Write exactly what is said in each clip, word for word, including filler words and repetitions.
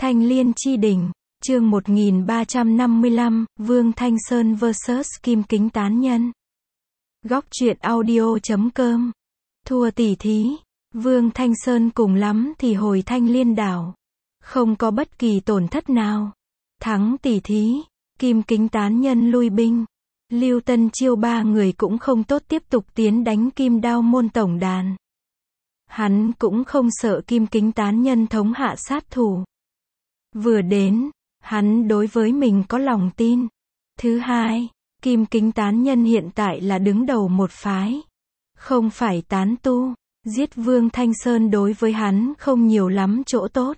Thanh Liên Chi Đỉnh, chương một nghìn ba trăm năm mươi lăm, Vương Thanh Sơn versus Kim Kính Tán Nhân. Góc truyện audio chấm com. Thua tỉ thí, Vương Thanh Sơn cùng lắm thì hồi Thanh Liên đảo. Không có bất kỳ tổn thất nào. Thắng tỉ thí, Kim Kính Tán Nhân lui binh. Lưu Tân Chiêu ba người cũng không tốt tiếp tục tiến đánh Kim Đao môn tổng đàn. Hắn cũng không sợ Kim Kính Tán Nhân thống hạ sát thủ. Vừa đến, hắn đối với mình có lòng tin. Thứ hai, Kim Kính Tán Nhân hiện tại là đứng đầu một phái. Không phải tán tu, giết Vương Thanh Sơn đối với hắn không nhiều lắm chỗ tốt.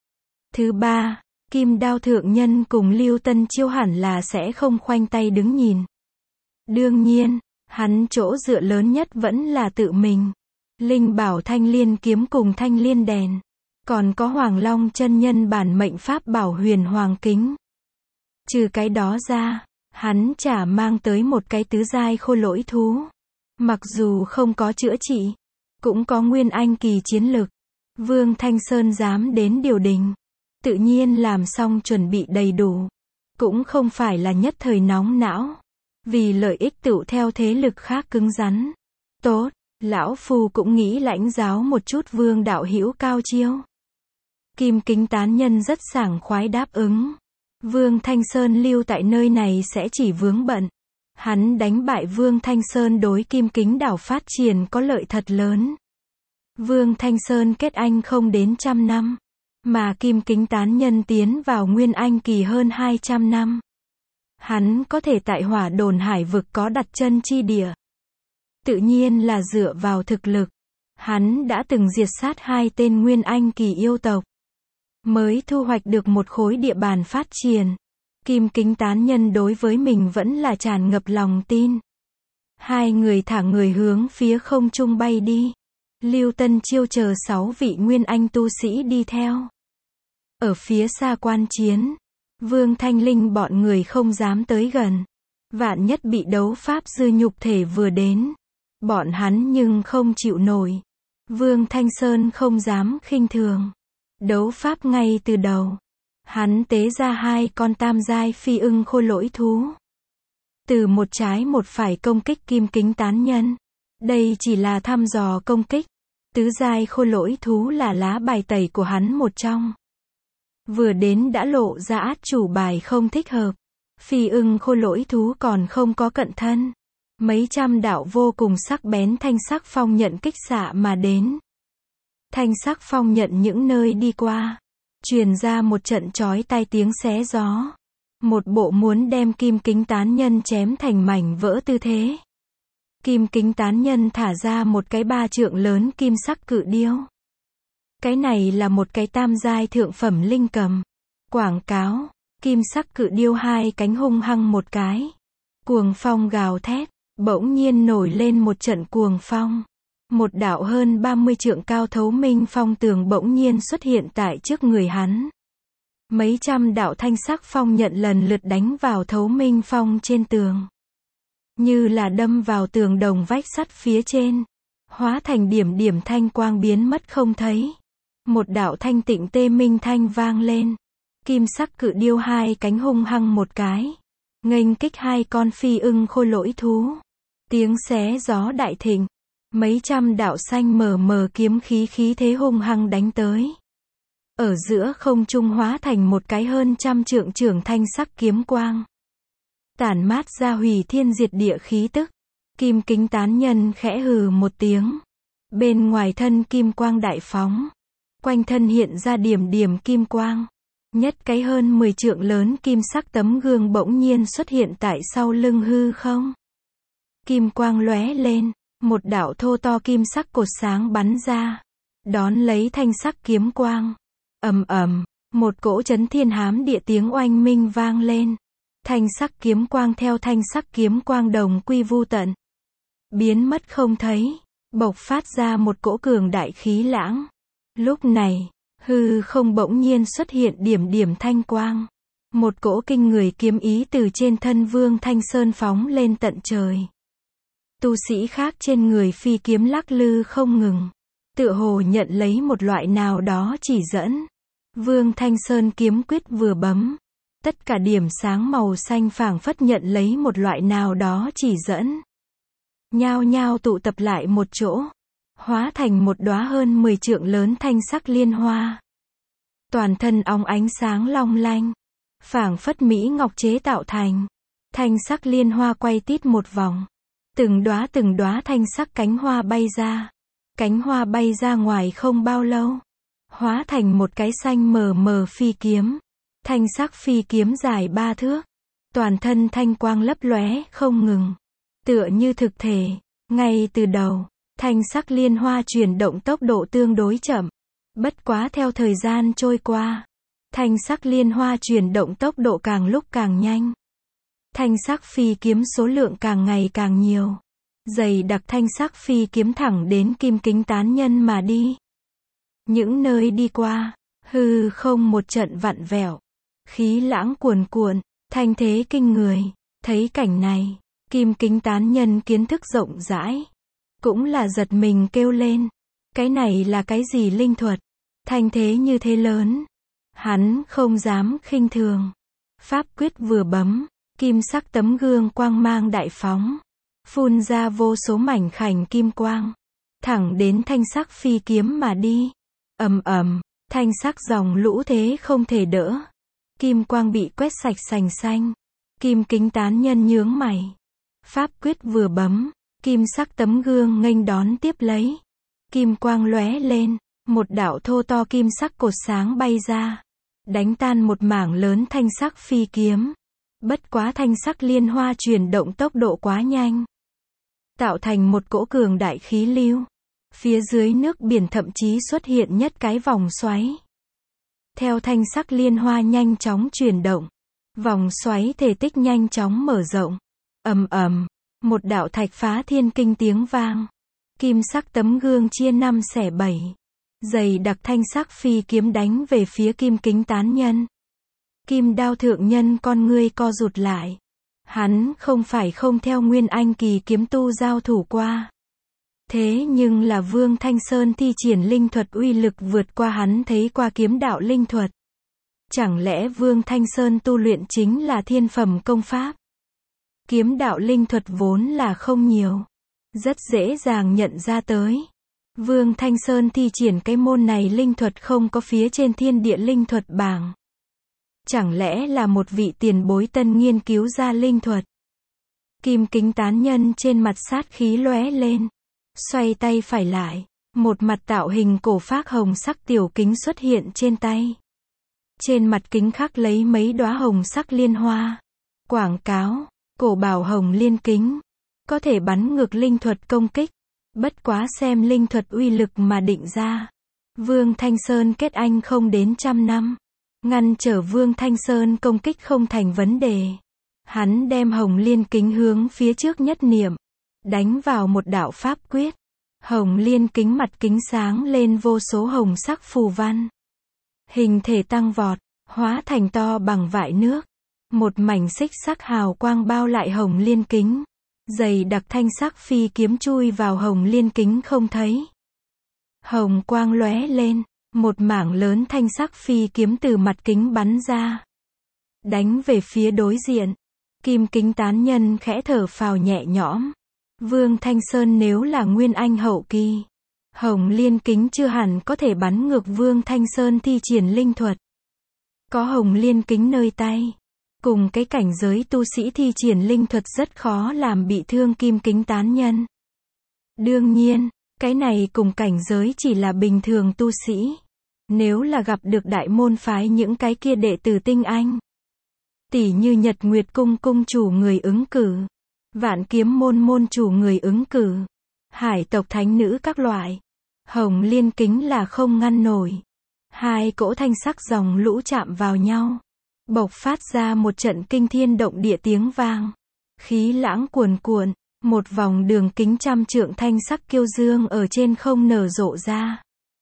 Thứ ba, Kim Đao thượng nhân cùng Lưu Tân Chiêu hẳn là sẽ không khoanh tay đứng nhìn. Đương nhiên, hắn chỗ dựa lớn nhất vẫn là tự mình. Linh bảo Thanh Liên kiếm cùng Thanh Liên đèn. Còn có Hoàng Long chân nhân bản mệnh pháp bảo Huyền Hoàng kính. Trừ cái đó ra, hắn chả mang tới một cái tứ giai khôi lỗi thú. Mặc dù không có chữa trị, cũng có nguyên anh kỳ chiến lực. Vương Thanh Sơn dám đến điều đình, tự nhiên làm xong chuẩn bị đầy đủ. Cũng không phải là nhất thời nóng não, vì lợi ích tựu theo thế lực khác cứng rắn. Tốt, lão phu cũng nghĩ lãnh giáo một chút Vương đạo hữu cao chiêu. Kim Kính Tán Nhân rất sảng khoái đáp ứng. Vương Thanh Sơn lưu tại nơi này sẽ chỉ vướng bận. Hắn đánh bại Vương Thanh Sơn đối Kim Kính đảo phát triển có lợi thật lớn. Vương Thanh Sơn kết anh không đến trăm năm, mà Kim Kính Tán Nhân tiến vào Nguyên Anh kỳ hơn hai trăm năm. Hắn có thể tại Hỏa Đồn Hải vực có đặt chân chi địa. Tự nhiên là dựa vào thực lực. Hắn đã từng diệt sát hai tên Nguyên Anh kỳ yêu tộc, mới thu hoạch được một khối địa bàn phát triển. Kim Kính Tán Nhân đối với mình vẫn là tràn ngập lòng tin. Hai người thả người hướng phía không trung bay đi. Lưu Tân Chiêu chờ sáu vị Nguyên Anh tu sĩ đi theo. Ở phía xa quan chiến, Vương Thanh Linh bọn người không dám tới gần. Vạn nhất bị đấu pháp dư nhục thể vừa đến, bọn hắn nhưng không chịu nổi. Vương Thanh Sơn không dám khinh thường. Đấu pháp ngay từ đầu, hắn tế ra hai con tam giai phi ưng khôi lỗi thú. Từ một trái một phải công kích Kim Kính Tán Nhân. Đây chỉ là thăm dò công kích. Tứ giai khôi lỗi thú là lá bài tẩy của hắn một trong. Vừa đến đã lộ ra át chủ bài không thích hợp. Phi ưng khôi lỗi thú còn không có cận thân. Mấy trăm đạo vô cùng sắc bén thanh sắc phong nhận kích xạ mà đến. Thanh sắc phong nhận những nơi đi qua, truyền ra một trận chói tai tiếng xé gió. Một bộ muốn đem Kim Kính Tán Nhân chém thành mảnh vỡ tư thế. Kim Kính Tán Nhân thả ra một cái ba trượng lớn kim sắc cự điêu. Cái này là một cái tam giai thượng phẩm linh cầm. Quảng cáo, kim sắc cự điêu hai cánh hung hăng một cái. Cuồng phong gào thét, bỗng nhiên nổi lên một trận cuồng phong. Một đạo hơn ba mươi trượng cao thấu minh phong tường bỗng nhiên xuất hiện tại trước người hắn. Mấy trăm đạo thanh sắc phong nhận lần lượt đánh vào thấu minh phong trên tường. Như là đâm vào tường đồng vách sắt phía trên. Hóa thành điểm điểm thanh quang biến mất không thấy. Một đạo thanh tịnh tê minh thanh vang lên. Kim sắc cự điêu hai cánh hung hăng một cái. Nghênh kích hai con phi ưng khôi lỗi thú. Tiếng xé gió đại thịnh. Mấy trăm đạo xanh mờ mờ kiếm khí khí thế hung hăng đánh tới. Ở giữa không trung hóa thành một cái hơn trăm trượng trưởng thanh sắc kiếm quang. Tản mát ra hủy thiên diệt địa khí tức. Kim Kính Tán Nhân khẽ hừ một tiếng. Bên ngoài thân kim quang đại phóng. Quanh thân hiện ra điểm điểm kim quang. Nhất cái hơn mười trượng lớn kim sắc tấm gương bỗng nhiên xuất hiện tại sau lưng hư không. Kim quang lóe lên. Một đạo thô to kim sắc cột sáng bắn ra, đón lấy thanh sắc kiếm quang. Ầm ầm, một cỗ chấn thiên hám địa tiếng oanh minh vang lên. Thanh sắc kiếm quang theo thanh sắc kiếm quang đồng quy vu tận, biến mất không thấy, bộc phát ra một cỗ cường đại khí lãng. Lúc này, hư không bỗng nhiên xuất hiện điểm điểm thanh quang. Một cỗ kinh người kiếm ý từ trên thân Vương Thanh Sơn phóng lên tận trời. Tu sĩ khác trên người phi kiếm lắc lư không ngừng, tựa hồ nhận lấy một loại nào đó chỉ dẫn. Vương Thanh Sơn kiếm quyết vừa bấm, tất cả điểm sáng màu xanh phảng phất nhận lấy một loại nào đó chỉ dẫn. Nhao nhao tụ tập lại một chỗ, hóa thành một đóa hơn mười trượng lớn thanh sắc liên hoa. Toàn thân óng ánh sáng long lanh, phảng phất mỹ ngọc chế tạo thành. Thanh sắc liên hoa quay tít một vòng. Từng đóa từng đóa thanh sắc cánh hoa bay ra. Cánh hoa bay ra ngoài không bao lâu, hóa thành một cái xanh mờ mờ phi kiếm. Thanh sắc phi kiếm dài ba thước. Toàn thân thanh quang lấp lóe không ngừng. Tựa như thực thể. Ngay từ đầu, thanh sắc liên hoa chuyển động tốc độ tương đối chậm. Bất quá theo thời gian trôi qua, thanh sắc liên hoa chuyển động tốc độ càng lúc càng nhanh. Thanh sắc phi kiếm số lượng càng ngày càng nhiều. Dày đặc thanh sắc phi kiếm thẳng đến Kim Kính Tán Nhân mà đi. Những nơi đi qua, hư không một trận vặn vẹo. Khí lãng cuồn cuộn, thanh thế kinh người. Thấy cảnh này, Kim Kính Tán Nhân kiến thức rộng rãi. Cũng là giật mình kêu lên. Cái này là cái gì linh thuật? Thanh thế như thế lớn. Hắn không dám khinh thường. Pháp quyết vừa bấm, kim sắc tấm gương quang mang đại phóng. Phun ra vô số mảnh khảnh kim quang. Thẳng đến thanh sắc phi kiếm mà đi. Ầm ầm, thanh sắc dòng lũ thế không thể đỡ. Kim quang bị quét sạch sành xanh. Kim Kính Tán Nhân nhướng mày. Pháp quyết vừa bấm, kim sắc tấm gương nghênh đón tiếp lấy. Kim quang lóe lên, một đạo thô to kim sắc cột sáng bay ra, đánh tan một mảng lớn thanh sắc phi kiếm. Bất quá thanh sắc liên hoa chuyển động tốc độ quá nhanh, tạo thành một cỗ cường đại khí lưu. Phía dưới nước biển thậm chí xuất hiện nhất cái vòng xoáy. Theo thanh sắc liên hoa nhanh chóng chuyển động, vòng xoáy thể tích nhanh chóng mở rộng. Ầm ầm, một đạo thạch phá thiên kinh tiếng vang. Kim sắc tấm gương chia năm xẻ bảy. Dày đặc thanh sắc phi kiếm đánh về phía Kim Kính Tán Nhân. Kim Đao thượng nhân con ngươi co rụt lại. Hắn không phải không theo Nguyên Anh kỳ kiếm tu giao thủ qua. Thế nhưng là Vương Thanh Sơn thi triển linh thuật uy lực vượt qua hắn thấy qua kiếm đạo linh thuật. Chẳng lẽ Vương Thanh Sơn tu luyện chính là thiên phẩm công pháp? Kiếm đạo linh thuật vốn là không nhiều, rất dễ dàng nhận ra tới. Vương Thanh Sơn thi triển cái môn này linh thuật không có phía trên thiên địa linh thuật bảng. Chẳng lẽ là một vị tiền bối tân nghiên cứu ra linh thuật? Kim Kính Tán Nhân trên mặt sát khí lóe lên. Xoay tay phải lại. Một mặt tạo hình cổ phác hồng sắc tiểu kính xuất hiện trên tay. Trên mặt kính khắc lấy mấy đóa hồng sắc liên hoa. Quảng cáo, cổ bảo hồng liên kính. Có thể bắn ngược linh thuật công kích. Bất quá xem linh thuật uy lực mà định ra. Vương Thanh Sơn kết anh không đến trăm năm. Ngăn trở Vương Thanh Sơn công kích không thành vấn đề. Hắn đem hồng liên kính hướng phía trước nhất niệm. Đánh vào một đạo pháp quyết. Hồng liên kính mặt kính sáng lên vô số hồng sắc phù văn. Hình thể tăng vọt, hóa thành to bằng vại nước. Một mảnh xích sắc hào quang bao lại hồng liên kính. Dày đặc thanh sắc phi kiếm chui vào hồng liên kính không thấy. Hồng quang lóe lên, một mảng lớn thanh sắc phi kiếm từ mặt kính bắn ra. Đánh về phía đối diện. Kim Kính Tán Nhân khẽ thở phào nhẹ nhõm. Vương Thanh Sơn nếu là Nguyên Anh hậu kỳ, hồng liên kính chưa hẳn có thể bắn ngược Vương Thanh Sơn thi triển linh thuật. Có hồng liên kính nơi tay, cùng cái cảnh giới tu sĩ thi triển linh thuật rất khó làm bị thương Kim Kính Tán Nhân. Đương nhiên, cái này cùng cảnh giới chỉ là bình thường tu sĩ. Nếu là gặp được đại môn phái những cái kia đệ tử tinh anh, tỷ như Nhật Nguyệt Cung cung chủ người ứng cử, Vạn Kiếm môn môn chủ người ứng cử, Hải tộc thánh nữ các loại, hồng liên kính là không ngăn nổi. Hai cỗ thanh sắc dòng lũ chạm vào nhau, bộc phát ra một trận kinh thiên động địa tiếng vang. Khí lãng cuồn cuộn, một vòng đường kính trăm trượng thanh sắc kiêu dương ở trên không nở rộ ra.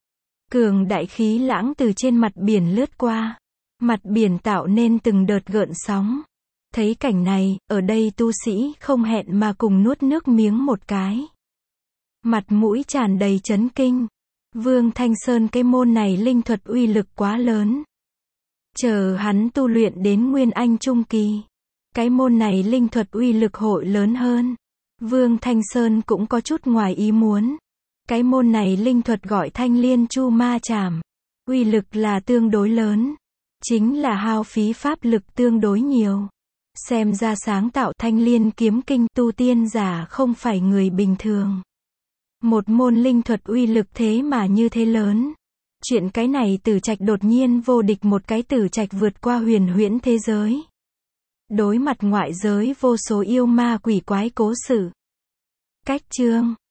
Cường đại khí lãng từ trên mặt biển lướt qua. Mặt biển tạo nên từng đợt gợn sóng. Thấy cảnh này, ở đây tu sĩ không hẹn mà cùng nuốt nước miếng một cái. Mặt mũi tràn đầy chấn kinh. Vương Thanh Sơn cái môn này linh thuật uy lực quá lớn. Chờ hắn tu luyện đến Nguyên Anh Trung Kỳ. Cái môn này linh thuật uy lực hội lớn hơn. Vương Thanh Sơn cũng có chút ngoài ý muốn. Cái môn này linh thuật gọi Thanh Liên Chu Ma Trảm. Uy lực là tương đối lớn. Chính là hao phí pháp lực tương đối nhiều. Xem ra sáng tạo Thanh Liên kiếm kinh tu tiên giả không phải người bình thường. Một môn linh thuật uy lực thế mà như thế lớn. Chuyện cái này Tử Trạch đột nhiên vô địch một cái Tử Trạch vượt qua huyền huyễn thế giới. Đối mặt ngoại giới vô số yêu ma quỷ quái cố sự. Cách chương